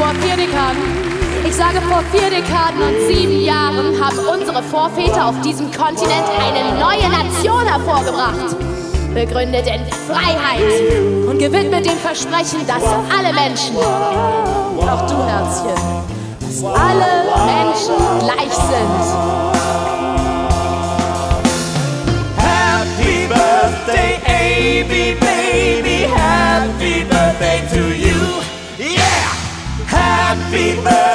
vor 4 Dekaden. Ich sage vor 4 Dekaden und 7 Jahren haben unsere Vorväter auf diesem Kontinent eine neue Nation hervorgebracht. Begründet in Freiheit und gewidmet dem Versprechen, dass alle Menschen, auch du Herzchen, dass alle Menschen gleich sind. Happy birthday, AB baby, happy birthday to you. Yeah! Happy birthday.